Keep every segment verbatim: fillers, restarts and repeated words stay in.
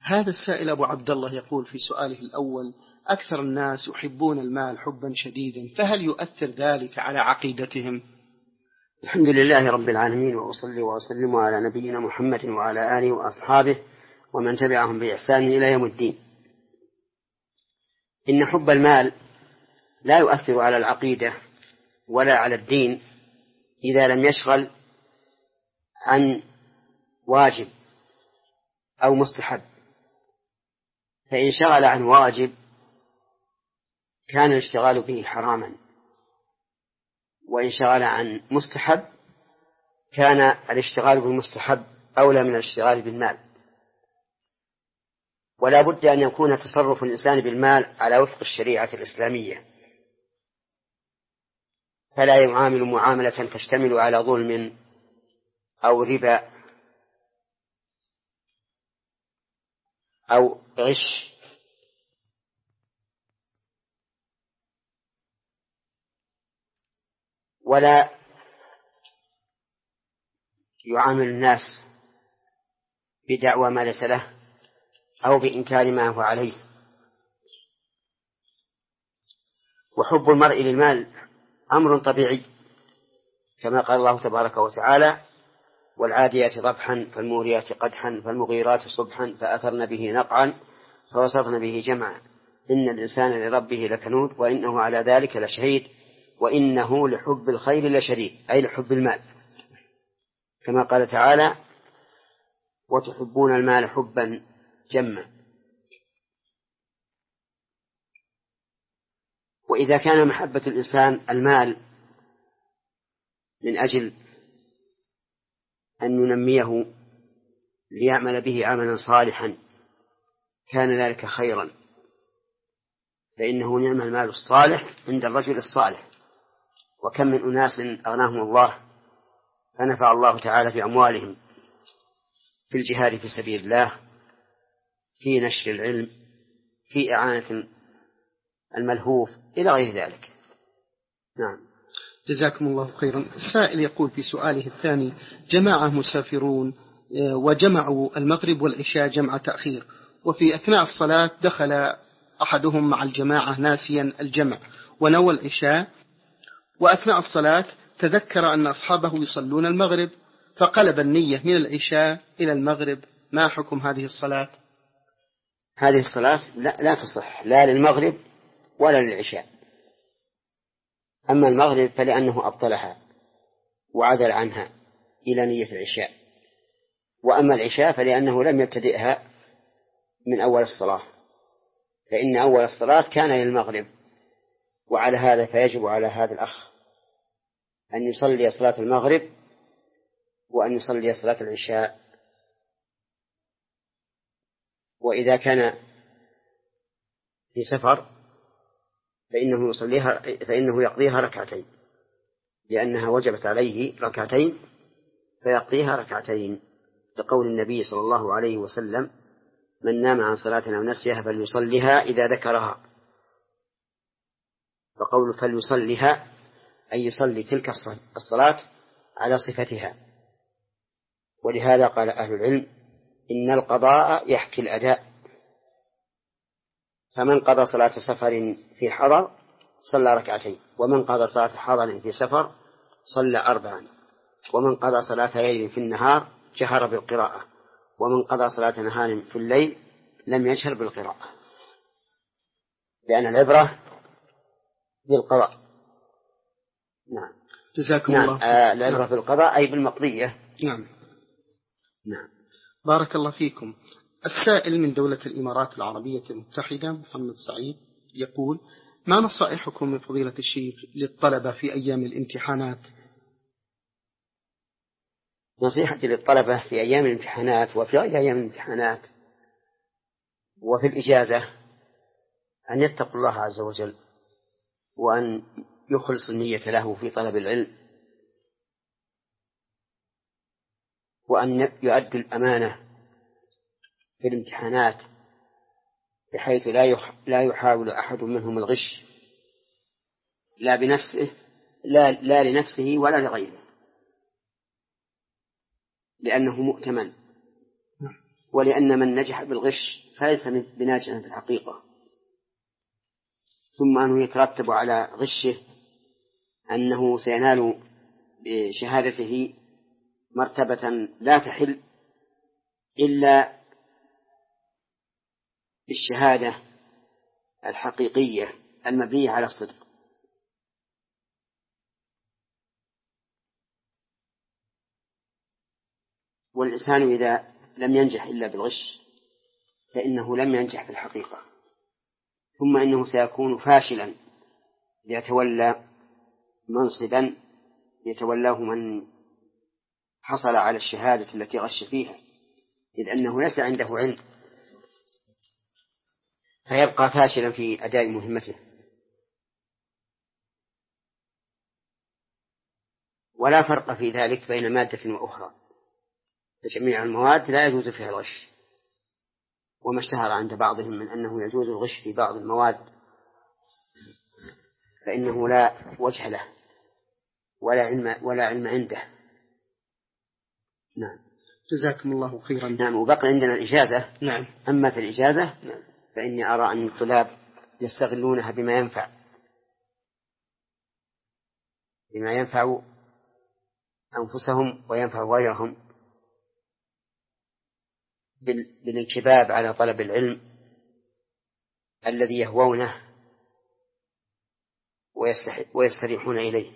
هذا السائل أبو عبد الله يقول في سؤاله الأول: أكثر الناس يحبون المال حبا شديدا، فهل يؤثر ذلك على عقيدتهم؟ الحمد لله رب العالمين، وأصلي وأسلم على نبينا محمد وعلى آله وأصحابه ومن تبعهم بإحسان إلى يوم الدين. إن حب المال لا يؤثر على العقيدة ولا على الدين إذا لم يشغل عن واجب أو مستحب. فإن شغل عن واجب كان الاشتغال به حراما، وإن شغل عن مستحب كان الاشتغال بالمستحب أولى من الاشتغال بالمال. ولا بد أن يكون تصرف الإنسان بالمال على وفق الشريعة الإسلامية، فلا يعامل معاملة تشتمل على ظلم أو ربا أو غش ولا يعامل الناس بدعوى ما ليس له أو بإنكار ما هو عليه. وحب المرء للمال أمر طبيعي، كما قال الله تبارك وتعالى: والعاديات ضبحا فالموريات قدحا فالمغيرات صبحا فأثرن به نقعا فوسطن به جمعا إن الإنسان لربه لكنود وإنه على ذلك لشهيد وإنه لحب الخير لشديد، أي لحب المال، كما قال تعالى: وتحبون المال حبا جما. وإذا كان محبة الإنسان المال من أجل أن ينميه ليعمل به عملا صالحا كان ذلك خيرا، فإنه نعم المال الصالح عند الرجل الصالح. وكم من أناس أغناهم الله فنفع الله تعالى في أموالهم في الجهاد في سبيل الله، في نشر العلم، في إعانة الملهوف إلى غير ذلك. نعم. جزاكم الله خيرا. السائل يقول في سؤاله الثاني: جماعة مسافرون وجمعوا المغرب والعشاء جمع تأخير، وفي أثناء الصلاة دخل أحدهم مع الجماعة ناسيا الجمع ونوى العشاء، وأثناء الصلاة تذكر أن أصحابه يصلون المغرب فقلب النية من العشاء إلى المغرب، ما حكم هذه الصلاة؟ هذه الصلاة لا, لا تصح لا للمغرب ولا للعشاء. أما المغرب فلأنه أبطلها وعدل عنها إلى نية العشاء، وأما العشاء فلأنه لم يبتدئها من أول الصلاة، فإن أول الصلاة كان للمغرب. وعلى هذا فيجب على هذا الأخ أن يصلي صلاة المغرب وأن يصلي صلاة العشاء. وإذا كان في سفر فإنه يصليها فإنه يقضيها ركعتين، لأنها وجبت عليه ركعتين فيقضيها ركعتين، لقول النبي صلى الله عليه وسلم: من نام عن صلاة أو نسيها فليصليها إذا ذكرها. فقول فليصليها أي يصلي تلك الصلاة على صفتها. ولهذا قال أهل العلم: إن القضاء يحكي الأداء، فمن قضى صلاة سفر في حضر صلى ركعتين، ومن قضى صلاة حضر في سفر صلى أربعا، ومن قضى صلاة ليل في النهار جهر بالقراءة، ومن قضى صلاة نهار في الليل لم يجهر بالقراءة، لأن العبرة بالقضاء. نعم. جزاكم نعم. الله. آه العبرة نعم. بالقضاء أي بالمقضية. نعم. نعم. بارك الله فيكم. السائل من دولة الإمارات العربية المتحدة محمد سعيد يقول: ما نصائحكم من فضيلة الشيخ للطلبة في أيام الامتحانات؟ نصيحتي للطلبة في أيام الامتحانات وفي غير أيام الامتحانات وفي الإجازة أن يتقوا الله عز وجل، وأن يخلص النية له في طلب العلم، وأن يؤدوا الأمانة في الامتحانات بحيث لا لا يحاول أحد منهم الغش، لا بنفسه لا, لا لنفسه ولا لغيره، لأنه مؤتمن. ولأن من نجح بالغش فليس بناجح في الحقيقة، ثم أنه يترتب على غشه أنه سينال بشهادته مرتبة لا تحل إلا بالشهادة الحقيقية المبنية على الصدق. والإنسان إذا لم ينجح إلا بالغش فإنه لم ينجح في الحقيقة، ثم إنه سيكون فاشلا يتولى منصبا يتولاه من حصل على الشهادة التي غش فيها، إذ أنه ليس عنده علم، فيبقى فاشلا في أداء مهمته. ولا فرق في ذلك بين مادة وأخرى، فجميع المواد لا يجوز فيها الغش، وما اشتهر عند بعضهم من أنه يجوز الغش في بعض المواد فإنه لا وجه له ولا علم, ولا علم عنده. نعم. جزاكم الله خيرا. نعم. وبقي عندنا الإجازة. نعم. أما في الإجازة نعم. فإني أرى أن الطلاب يستغلونها بما ينفع بما ينفع أنفسهم وينفع غيرهم بالانكباب على طلب العلم الذي يهوونه ويستريحون إليه.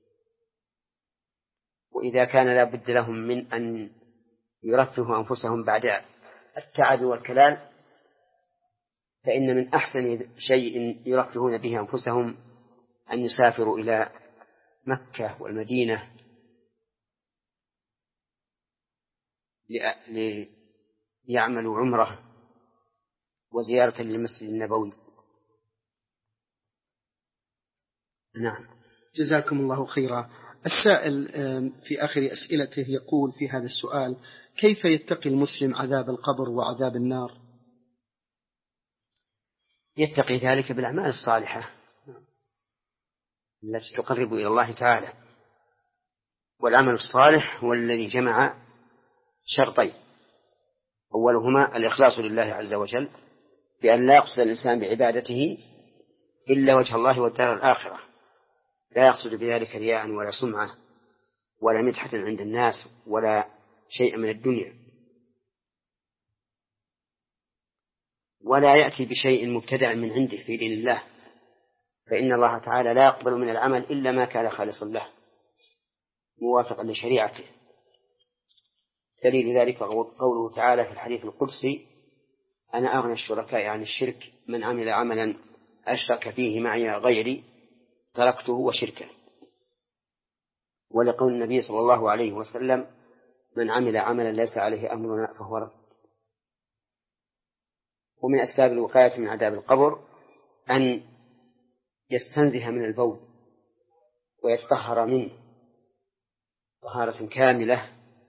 وإذا كان لا بد لهم من أن يرفهوا أنفسهم بعد التعب والكلال فإن من أحسن شيء يرفهون به أنفسهم أن يسافروا إلى مكة والمدينة ليعملوا عمرة وزيارة للمسجد النبوي. نعم. جزاكم الله خيرا. السائل في آخر أسئلته يقول في هذا السؤال: كيف يتقي المسلم عذاب القبر وعذاب النار؟ يتقي ذلك بالأعمال الصالحة التي تقرب إلى الله تعالى، والعمل الصالح هو الذي جمع شرطين: أولهما الإخلاص لله عز وجل بأن لا يقصد الإنسان بعبادته إلا وجه الله والدار الآخرة، لا يقصد بذلك رياء ولا سمعة ولا مدحة عند الناس ولا شيء من الدنيا، ولا يأتي بشيء مبتدع من عنده في دين الله، فإن الله تعالى لا يقبل من العمل إلا ما كان خالصا له موافقا لشريعته. دليل ذلك قوله تعالى في الحديث القدسي: أنا أغنى الشركاء عن الشرك، من عمل عملا أشرك فيه معي غيري تركته وشركه. ولقول النبي صلى الله عليه وسلم: من عمل عملا ليس عليه أمرنا فهو رد. ومن أسباب الوقاية من عذاب القبر أن يستنزه من البول ويتطهر منه طهارة كاملة،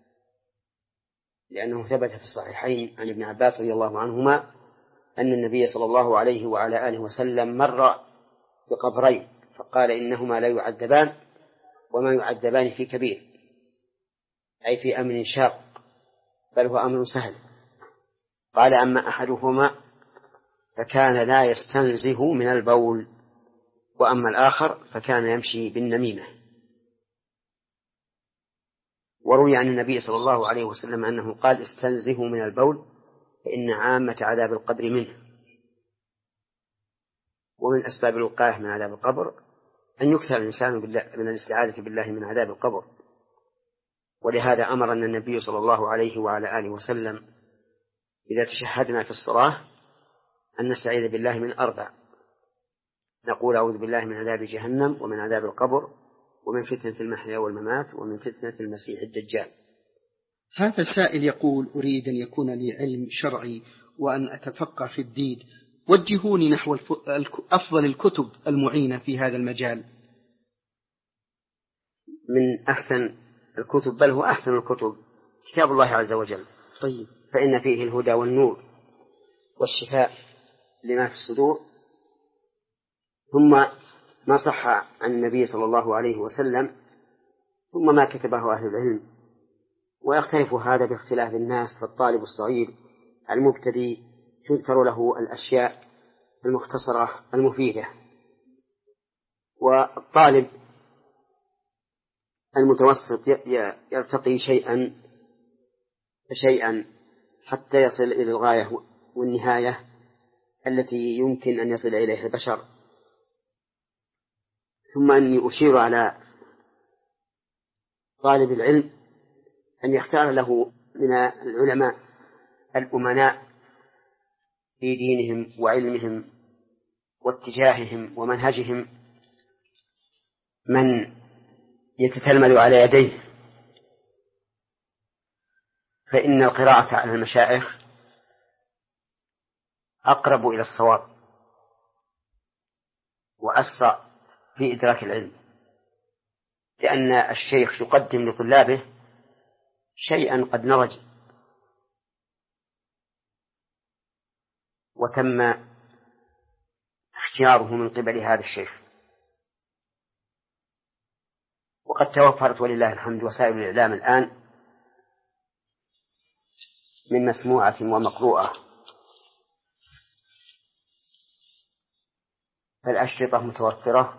لأنه ثبت في الصحيحين عن ابن عباس رضي الله عنهما أن النبي صلى الله عليه وعلى آله وسلم مر بقبرين فقال: إنهما لا يعذبان وما يعذبان في كبير، أي في أمر شاق، بل هو أمر سهل. قال: أما أحدهما فكان لا يستنزه من البول، وأما الآخر فكان يمشي بالنميمة. وروي عن النبي صلى الله عليه وسلم أنه قال: استنزهوا من البول فإن عامة عذاب القبر منه. ومن أسباب الوقاية من عذاب القبر أن يكثر الإنسان من الاستعاذة بالله من عذاب القبر، ولهذا أمرنا النبي صلى الله عليه وعلى آله وسلم إذا تشهدنا في الصلاة أن نستعيذ بالله من أربع: نقول: أعوذ بالله من عذاب جهنم ومن عذاب القبر ومن فتنة المحيا والممات ومن فتنة المسيح الدجال. هذا السائل يقول: أريد أن يكون لي علم شرعي وأن أتفقه في الدين، وجهوني نحو أفضل الكتب المعينة في هذا المجال. من أحسن الكتب، بل هو أحسن الكتب، كتاب الله عز وجل. طيب. فإن فيه الهدى والنور والشفاء لما في الصدور، ثم ما صح عن النبي صلى الله عليه وسلم، ثم ما كتبه أهل العلم. ويختلف هذا باختلاف الناس، فالطالب الصغير المبتدئ تذكر له الأشياء المختصرة المفيدة، والطالب المتوسط يرتقي شيئا شيئا حتى يصل إلى الغاية والنهاية التي يمكن أن يصل إليها البشر. ثم أني أشير على طالب العلم أن يختار له من العلماء الأمناء في دينهم وعلمهم واتجاههم ومنهجهم من يتتلمذ على يديه، فإن القراءة على المشايخ أقرب إلى الصواب وأسرع في إدراك العلم، لأن الشيخ يقدم لطلابه شيئا قد نضج وتم اختياره من قبل هذا الشيخ. وقد توفرت ولله الحمد وسائل الإعلام الآن من مسموعة ومقروءة، فالأشرطة متوفرة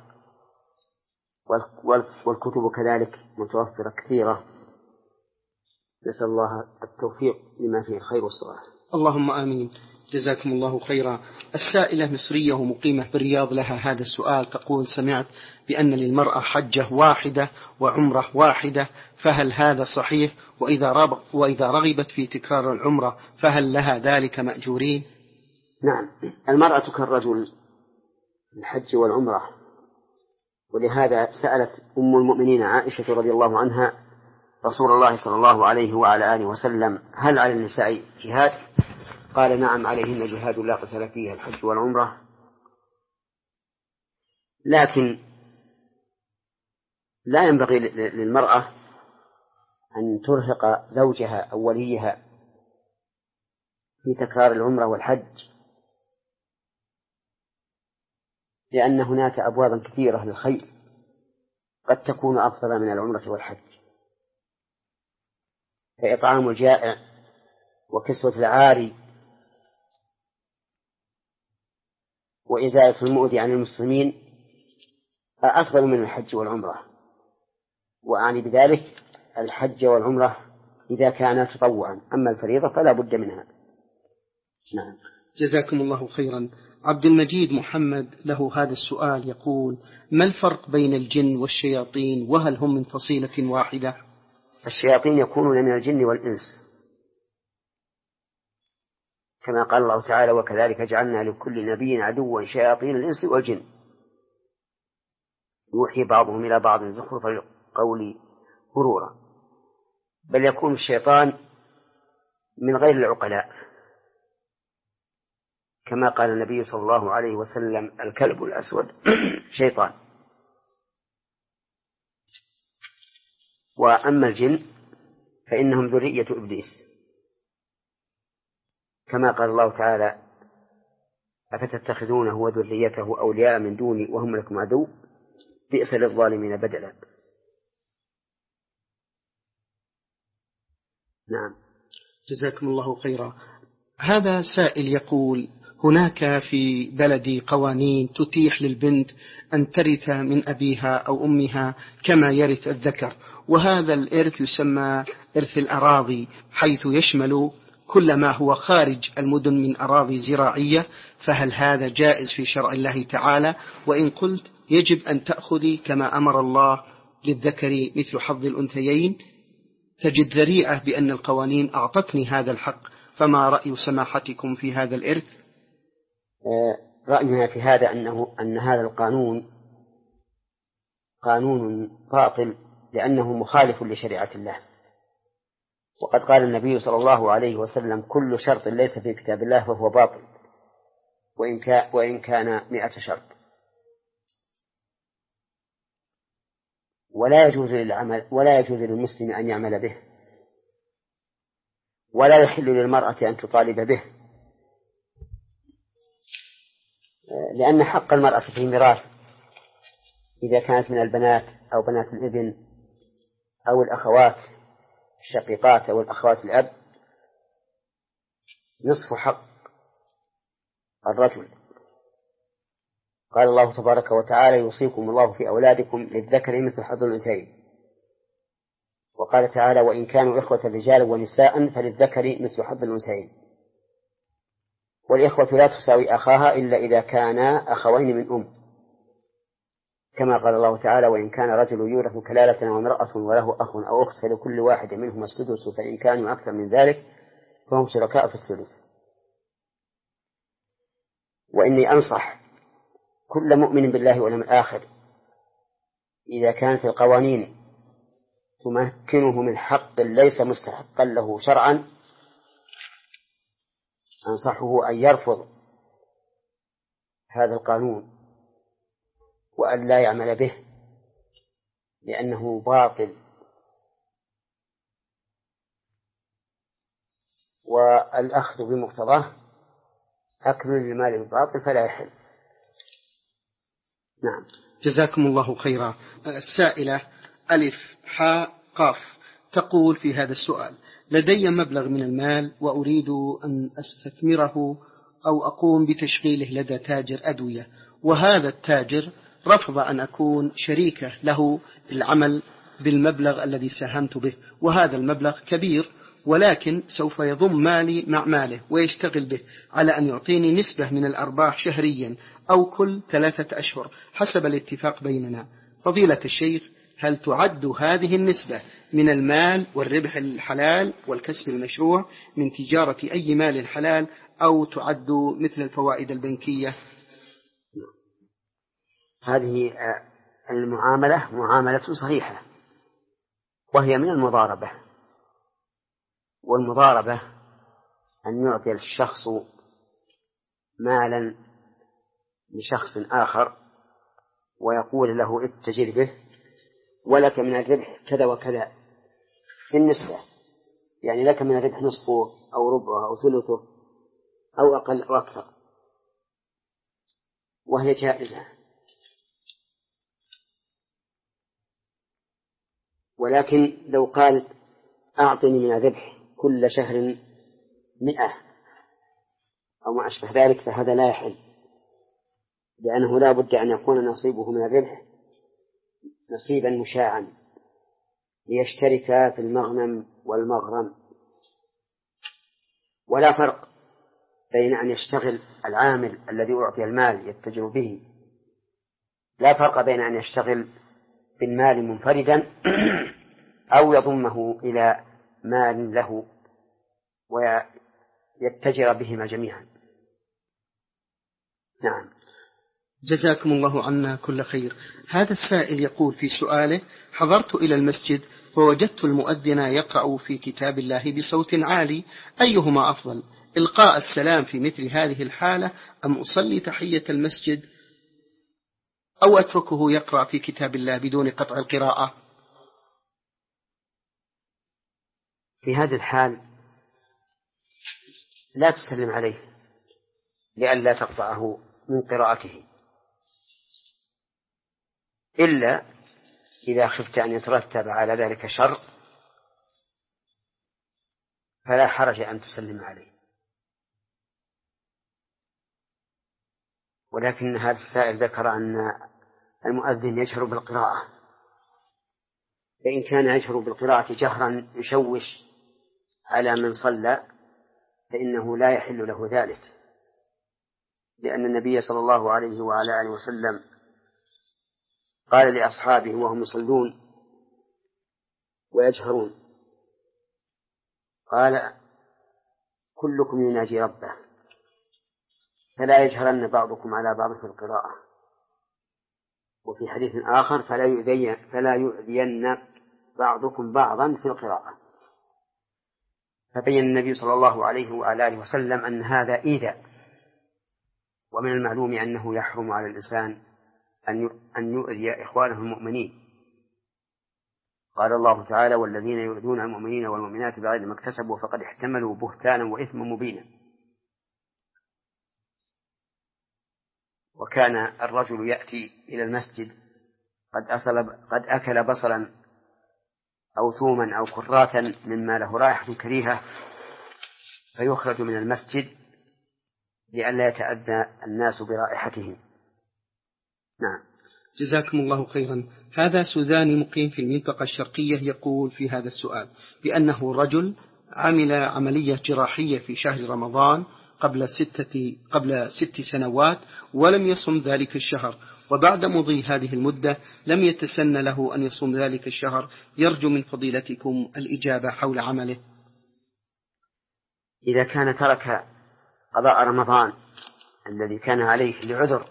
والكتب كذلك متوفرة كثيرة. نسأل الله التوفيق لما فيه الخير والصلاح. اللهم آمين. جزاكم الله خيرا. السائلة مصرية ومقيمة بالرياض لها هذا السؤال، تقول: سمعت بأن للمرأة حجة واحدة وعمرة واحدة، فهل هذا صحيح؟ وإذا, وإذا رغبت في تكرار العمرة فهل لها ذلك مأجورين؟ نعم، المرأة كالرجل الحج والعمرة، ولهذا سألت أم المؤمنين عائشة رضي الله عنها رسول الله صلى الله عليه وعلى آله وسلم: هل على النساء جهاد؟ قال: نعم، عليهن جهاد لا قتال فيه الحج والعمرة، لكن لا ينبغي للمرأة أن ترهق زوجها أو وليها في تكرار العمرة والحج، لأن هناك أبوابا كثيرة للخير قد تكون أفضل من العمرة والحج، فإطعام الجائع وكسوة العاري وإزالة المؤذي عن المسلمين أفضل من الحج والعمرة، وأعني بذلك الحج والعمرة إذا كانا تطوعا، أما الفريضة فلا بد منها. نعم. جزاكم الله خيرا. عبد المجيد محمد له هذا السؤال، يقول: ما الفرق بين الجن والشياطين، وهل هم من فصيلة واحدة؟ الشياطين يكونون من الجن والإنس، كما قال الله تعالى: وكذلك جعلنا لكل نبي عدوا شياطين الإنس والجن يوحي بعضهم إلى بعض زخرف القول غرورا. بل يكون الشيطان من غير العقلاء، كما قال النبي صلى الله عليه وسلم: الكلب الأسود شيطان. وأما الجن فإنهم ذرية إبليس، كما قال الله تعالى: أفتتخذونه وذريته أولياء من دوني وهم لكم عدو بئس للظالمين بدلا. نعم. جزاكم الله خيرا. هذا سائل يقول: هناك في بلدي قوانين تتيح للبنت أن ترث من أبيها أو أمها كما يرث الذكر، وهذا الإرث يسمى إرث الأراضي، حيث يشمل كل ما هو خارج المدن من أراضي زراعية، فهل هذا جائز في شرع الله تعالى؟ وإن قلت يجب أن تأخذي كما أمر الله للذكر مثل حظ الأنثيين، تجد ذريعة بأن القوانين أعطتني هذا الحق، فما رأي سماحتكم في هذا الإرث؟ رأينا في هذا أنه أن هذا القانون قانون باطل، لأنه مخالف لشريعة الله. وقد قال النبي صلى الله عليه وسلم: كل شرط ليس في كتاب الله فهو باطل وإن كان, وإن كان مئة شرط. ولا يجوز للعمل ولا يجوز للمسلم أن يعمل به، ولا يحل للمرأة أن تطالب به، لأن حق المرأة في الميراث إذا كانت من البنات أو بنات الابن أو الأخوات الشقيقات أو الأخوات الأب نصف حق الرجل. قال الله تبارك وتعالى: يوصيكم الله في أولادكم للذكر مثل حظ الأنثيين. وقال تعالى: وإن كانوا إخوة رجالا ونساء فللذكر مثل حظ الأنثيين. والإخوة لا تساوي أخاها إلا إذا كانا أخوين من أم، كما قال الله تعالى: وإن كان رجل يورث كلالة وامرأة وله أخ أو أخت فلكل واحد منهما السدس فإن كانوا أكثر من ذلك فهم شركاء في الثلث. وإني أنصح كل مؤمن بالله واليوم الآخر إذا كانت القوانين تمكنه من حق ليس مستحقا له شرعا أنصحه أن يرفض هذا القانون وأن لا يعمل به، لأنه باطل، والأخذ بمقتضاه أكل للمال بالباطل فلا يحل. نعم. جزاكم الله خيرا. السائلة ألف حاء قاف تقول في هذا السؤال: لدي مبلغ من المال وأريد أن أستثمره أو أقوم بتشغيله لدى تاجر أدوية، وهذا التاجر رفض أن أكون شريكة له في العمل بالمبلغ الذي ساهمت به، وهذا المبلغ كبير، ولكن سوف يضم مالي مع ماله ويشتغل به على أن يعطيني نسبة من الأرباح شهريا أو كل ثلاثة أشهر حسب الاتفاق بيننا. فضيلة الشيخ، هل تعد هذه النسبة من المال والربح الحلال والكسب المشروع من تجارة أي مال حلال، أو تعد مثل الفوائد البنكية؟ هذه المعاملة معاملة صحيحة، وهي من المضاربة. والمضاربة أن يعطي الشخص مالا لشخص آخر ويقول له اتجر به ولك من الربح كذا وكذا في النسبة، يعني لك من الربح نصفه أو ربعه أو ثلثه أو أقل أو أكثر، وهي جائزة. ولكن لو قال أعطني من الربح كل شهر مئة أو ما أشبه ذلك فهذا لا يحل، لأنه لا بد أن يكون نصيبه من الربح نصيبا مشاعا ليشتركا في المغنم والمغرم. ولا فرق بين أن يشتغل العامل الذي أعطي المال يتجر به، لا فرق بين أن يشتغل بالمال منفردا أو يضمه إلى مال له ويتجر بهما جميعا. نعم. جزاكم الله عنا كل خير. هذا السائل يقول في سؤاله: حضرت إلى المسجد فوجدت المؤذن يقرأ في كتاب الله بصوت عالي، أيهما أفضل، إلقاء السلام في مثل هذه الحالة أم أصلي تحية المسجد أو أتركه يقرأ في كتاب الله بدون قطع القراءة؟ في هذه الحال لا تسلم عليه لئلا تقطعه من قراءته، إلا إذا خفت أن يترتب على ذلك شر فلا حرج أن تسلم عليه. ولكن هذا السائل ذكر أن المؤذن يجهر بالقراءة، فإن كان يجهر بالقراءة جهرا يشوش على من صلى فإنه لا يحل له ذلك، لأن النبي صلى الله عليه وعلى آله وسلم قال لأصحابه وهم يصلون ويجهرون، قال: كلكم يناجي ربه فلا يجهرن بعضكم على بعض في القراءة. وفي حديث آخر: فلا يؤذين, فلا يؤذين بعضكم بعضا في القراءة. فبين النبي صلى الله عليه وعلى آله وسلم أن هذا إيذاء، ومن المعلوم أنه يحرم على الإنسان أن يؤذي إخوانه المؤمنين. قال الله تعالى: والذين يؤذون المؤمنين والمؤمنات بغير ما اكتسبوا فقد احتملوا بهتانا وإثما مبينا. وكان الرجل يأتي إلى المسجد قد, أصل قد أكل بصلا أو ثوما أو كراثا مما له رائحة كريهة، فيخرج من المسجد لئلا يتأذى الناس برائحتهم. نعم. جزاكم الله خيرا. هذا سوداني مقيم في المنطقة الشرقية يقول في هذا السؤال بأنه رجل عمل عملية جراحية في شهر رمضان قبل ستة قبل ست سنوات ولم يصم ذلك الشهر، وبعد مضي هذه المدة لم يتسن له أن يصوم ذلك الشهر. يرجو من فضيلتكم الإجابة حول عمله. إذا كان ترك قضاء رمضان الذي كان عليه لعذر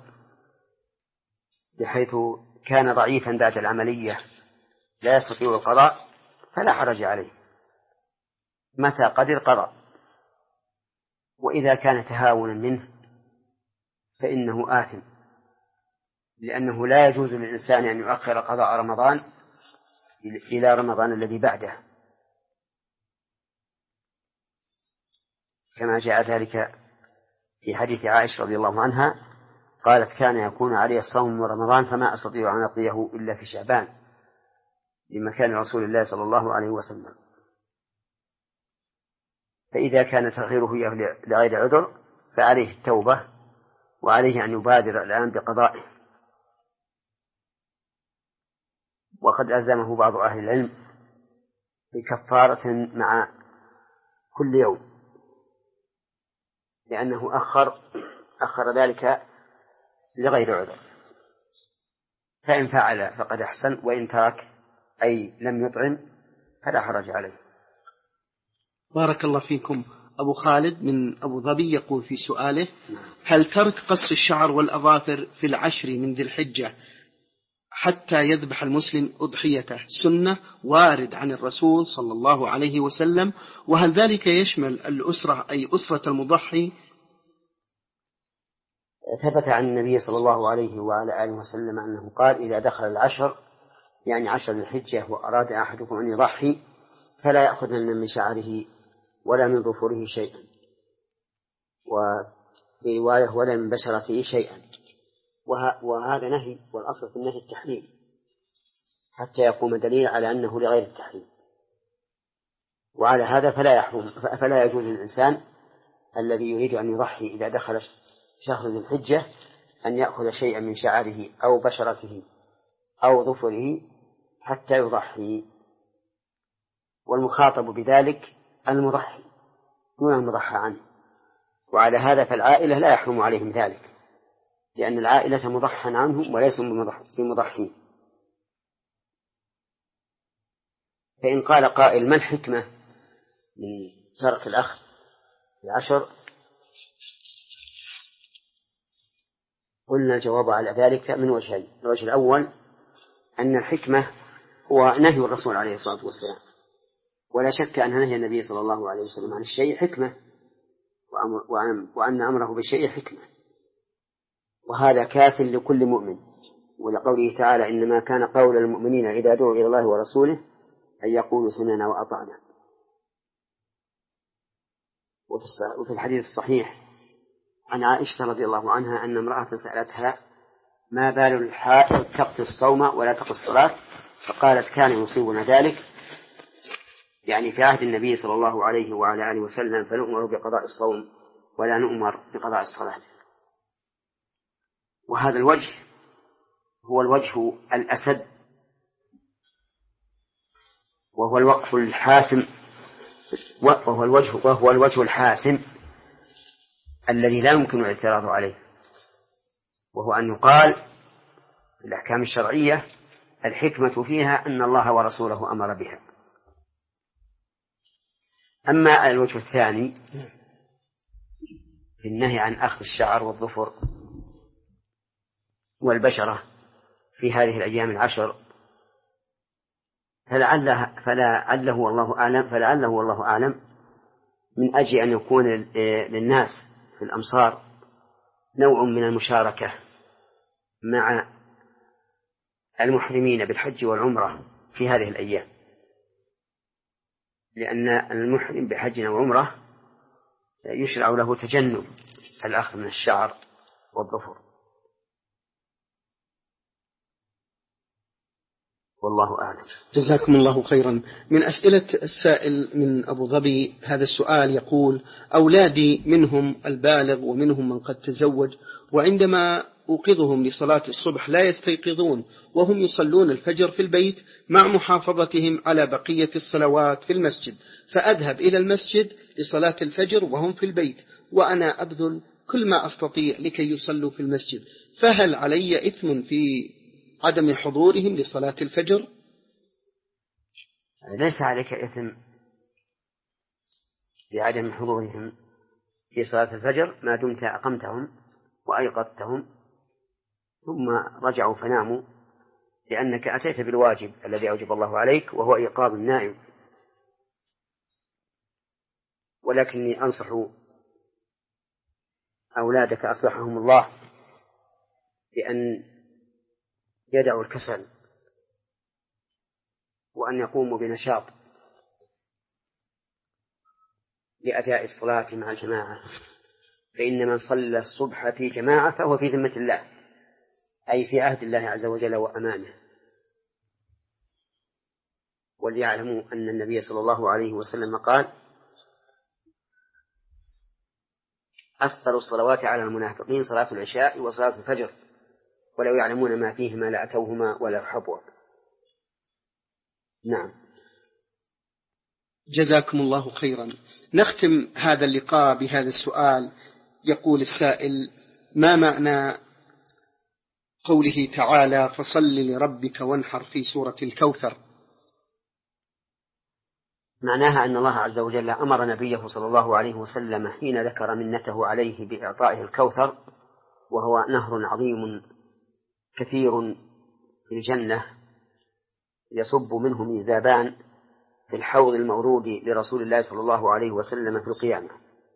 بحيث كان ضعيفا بعد العملية لا يستطيع القضاء فلا حرج عليه، متى قدر قضى. وإذا كان تهاونا منه فإنه آثم، لأنه لا يجوز للإنسان أن يؤخر قضاء رمضان إلى رمضان الذي بعده، كما جاء ذلك في حديث عائشة رضي الله عنها قالت: كان يكون علي الصوم من رمضان فما أستطيع أن أقضيه إلا في شعبان، لمكان رسول الله صلى الله عليه وسلم. فإذا كان تأخيره لغير عذر فعليه التوبة، وعليه أن يبادر الآن بقضائه. وقد ألزمه بعض أهل العلم بكفارة مع كل يوم، لأنه أخر أخر ذلك لغير عذر، فإن فعل فقد أحسن، وإن ترك أي لم يطعم فلا حرج عليه. بارك الله فيكم. أبو خالد من أبو ظبي يقول في سؤاله: هل ترك قص الشعر والأظافر في العشر من ذي الحجة حتى يذبح المسلم أضحيته سنة وارد عن الرسول صلى الله عليه وسلم؟ وهل ذلك يشمل الأسرة أي أسرة المضحي؟ ثبت عن النبي صلى الله عليه وعلى آله وسلم أنه قال: إذا دخل العشر يعني عشر ذي الحجة وأراد أحدكم أن يضحي فلا يأخذن من شعره ولا من ظفره شيئا، وفي رواية ولا من بشرته شيئا. وهذا نهي، والأصل في النهي التحريم حتى يقوم دليل على أنه لغير التحريم. وعلى هذا فلا يحرم فلا يجوز للإنسان الذي يريد أن يضحي إذا دخل شهر ذي الحجة أن يأخذ شيئا من شعره أو بشرته أو ظفره حتى يضحي. والمخاطب بذلك المضحي دون المضحى عنه. وعلى هذا فالعائلة لا يحرم عليهم ذلك، لأن العائلة مضحى عنهم وليسوا بمضحين. فإن قال قائل: ما الحكمة من ترك الأخذ العشر؟ قلنا الجواب على ذلك من وجهين. الوجه الأول أن الحكمة هو نهي الرسول عليه الصلاة والسلام، ولا شك أن نهي النبي صلى الله عليه وسلم عن الشيء حكمة، وأن أمره بالشيء حكمة، وهذا كاف لكل مؤمن. ولقوله تعالى: إنما كان قول المؤمنين إذا دعوا إلى الله ورسوله أن يقولوا سمعنا وأطعنا. وفي الحديث الصحيح عن عائشة رضي الله عنها أن امرأة سألتها: ما بال الحائض تقضي الصوم ولا تقضي الصلاة؟ فقالت: كان يصيبنا ذلك، يعني في عهد النبي صلى الله عليه وعلى آله وسلم، فنؤمر بقضاء الصوم ولا نؤمر بقضاء الصلاة. وهذا الوجه هو الوجه الأسد، وهو الوقف الحاسم، وهو الوجه وهو الوجه الحاسم الذي لا يمكن الاعتراض عليه، وهو أن يقال في الأحكام الشرعية الحكمة فيها أن الله ورسوله أمر بها. أما الوجه الثاني في النهي عن أخذ الشعر والظفر والبشرة في هذه الأيام العشر فلعله فلعله والله أعلم فلعله والله أعلم من أجل أن يكون للناس في الأمصار نوع من المشاركة مع المحرمين بالحج والعمرة في هذه الأيام، لأن المحرم بحج وعمرة يشرع له تجنب الأخذ من الشعر والظفر. والله أعلم. جزاكم الله خيرا. من أسئلة السائل من أبو ظبي هذا السؤال يقول: أولادي منهم البالغ ومنهم من قد تزوج، وعندما أوقظهم لصلاة الصبح لا يستيقظون وهم يصلون الفجر في البيت مع محافظتهم على بقية الصلوات في المسجد، فأذهب إلى المسجد لصلاة الفجر وهم في البيت وأنا أبذل كل ما أستطيع لكي يصلوا في المسجد، فهل علي إثم في عدم حضورهم لصلاة الفجر؟ ليس عليك إثم بعدم حضورهم في صلاة الفجر ما دمت أقمتهم وأيقظتهم ثم رجعوا فناموا، لأنك أتيت بالواجب الذي أوجب الله عليك وهو إيقاظ النائم. ولكني أنصح أولادك أصلحهم الله بأن يدعوا الكسل وأن يقوموا بنشاط لأداء الصلاة مع الجماعة، فإن من صلى الصبح في جماعة فهو في ذمة الله، أي في عهد الله عز وجل وأمانه. وليعلموا أن النبي صلى الله عليه وسلم قال: أثقل الصلوات على المنافقين صلاة العشاء وصلاة الفجر، ولو يعلمون ما فيهما لأتوهما ولا حبوا. نعم. جزاكم الله خيرا. نختم هذا اللقاء بهذا السؤال. يقول السائل: ما معنى قوله تعالى فصل لربك وانحر في سورة الكوثر؟ معناها أن الله عز وجل أمر نبيه صلى الله عليه وسلم حين ذكر منته عليه بإعطائه الكوثر، وهو نهر عظيم كثير في الجنة يصب منه ميزابان في الحوض المورود لرسول الله صلى الله عليه وسلم في القيامة.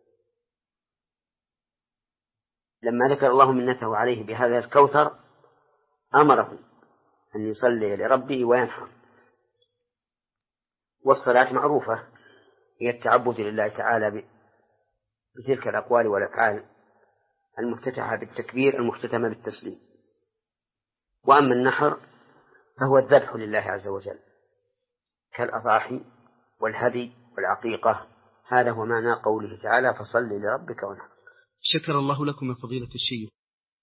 لما ذكر الله منته عليه بهذا الكوثر أمره أن يصلي لربه وينحر. والصلاة معروفة هي التعبد لله تعالى بتلك الأقوال والأفعال المفتتحة بالتكبير المختتمة بالتسليم. وأما النحر فهو الذبح لله عز وجل كالأضاحي والهدي والعقيقة. هذا هو معنى قوله تعالى فصل لربك وانحر. شكر الله لكم يا فضيلة الشيخ.